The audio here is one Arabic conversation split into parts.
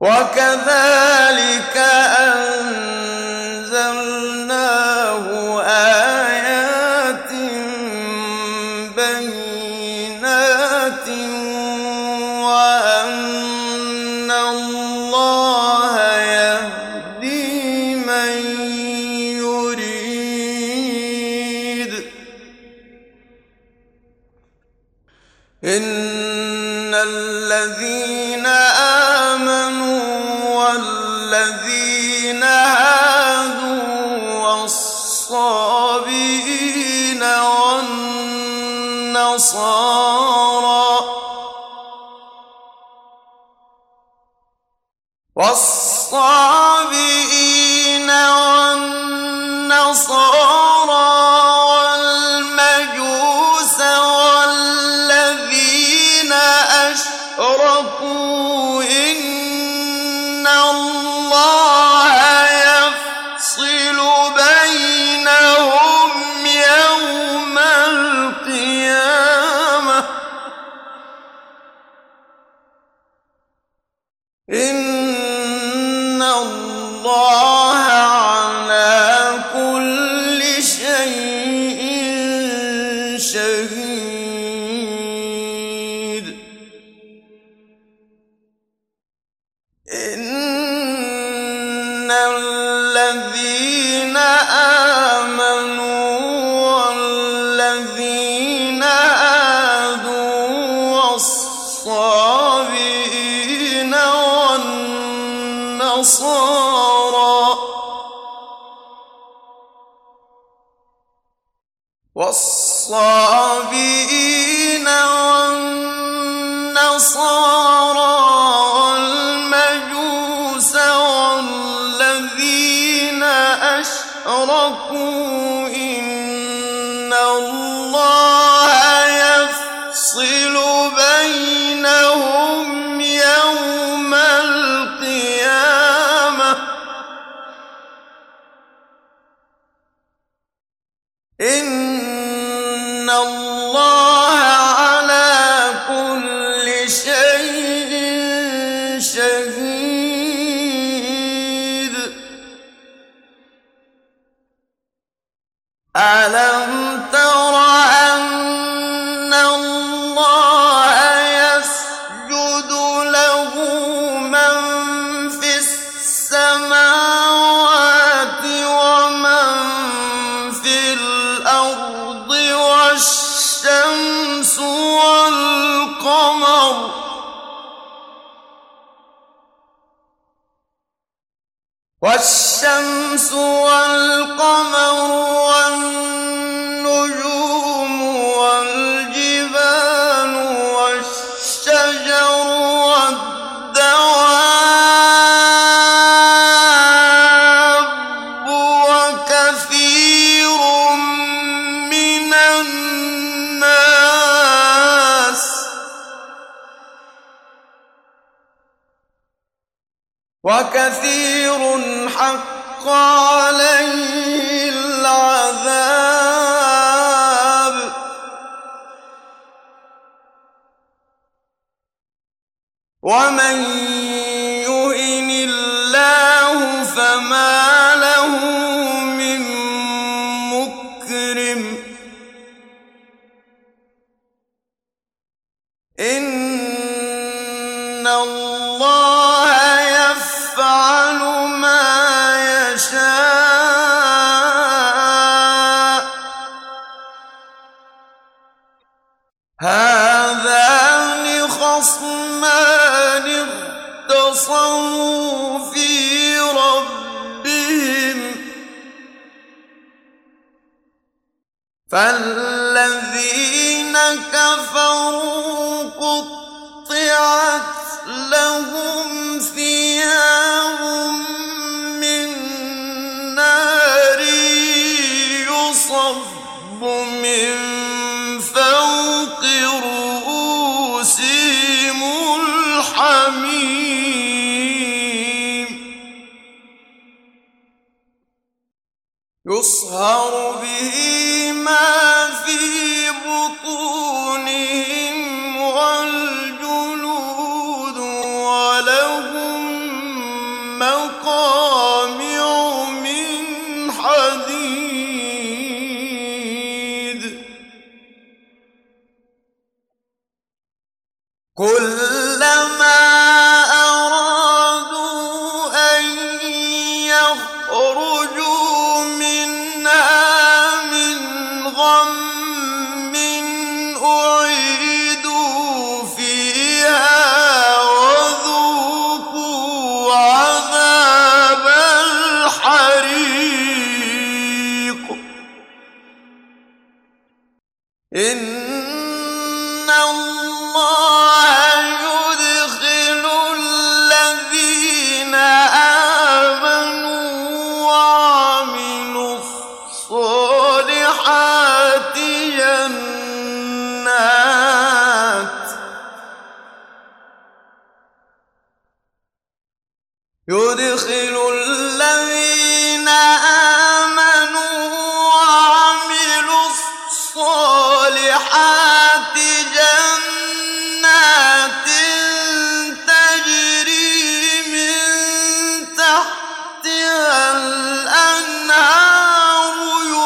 وكذلك أنزلناه آيات بينات وأن الله يهدي من يريد إن الذين آمنوا والذين هادوا والصابئين والنصارى والمجوس والذين أشركوا إن الله يفصل بينهم يوم القيامة إن الله على كل شيء شهيد إن الذين آمنوا والذين هادوا والصابئين والنصارى والمجوس والذين أشركوا إن الله يفصل بينهم يوم القيامة إن الله على كل شيء شهيد ألم تر أن الله يسجد له من في السماوات ومن في الأرض والشمس والقمر والنجوم والجبال والشجر والدواب وكثير من الناس وكثير حق عليه العذاب ومن يهن الله فما له من مكرم إن الله يفعل ما يشاء هذان خصمان اختصموا في ربهم فالذين كفروا قطعت لهم ثياب من نار يصب من فوق رؤوسهم الحميم يصهر به ما في بطونهم والجلود ولهم مقامع من حديد كلما أرادوا أن يخرجوا منها من غم أعيدوا فيها وذوقوا عذاب الحريق إن الله يدخل الذين آمنوا وعملوا الصالحات يدخل الذين آمنوا وعملوا الصالحات جنات تجري من تحتها الأنهار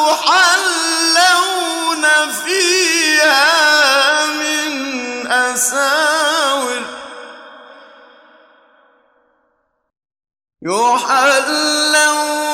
يحلون فيها من أساور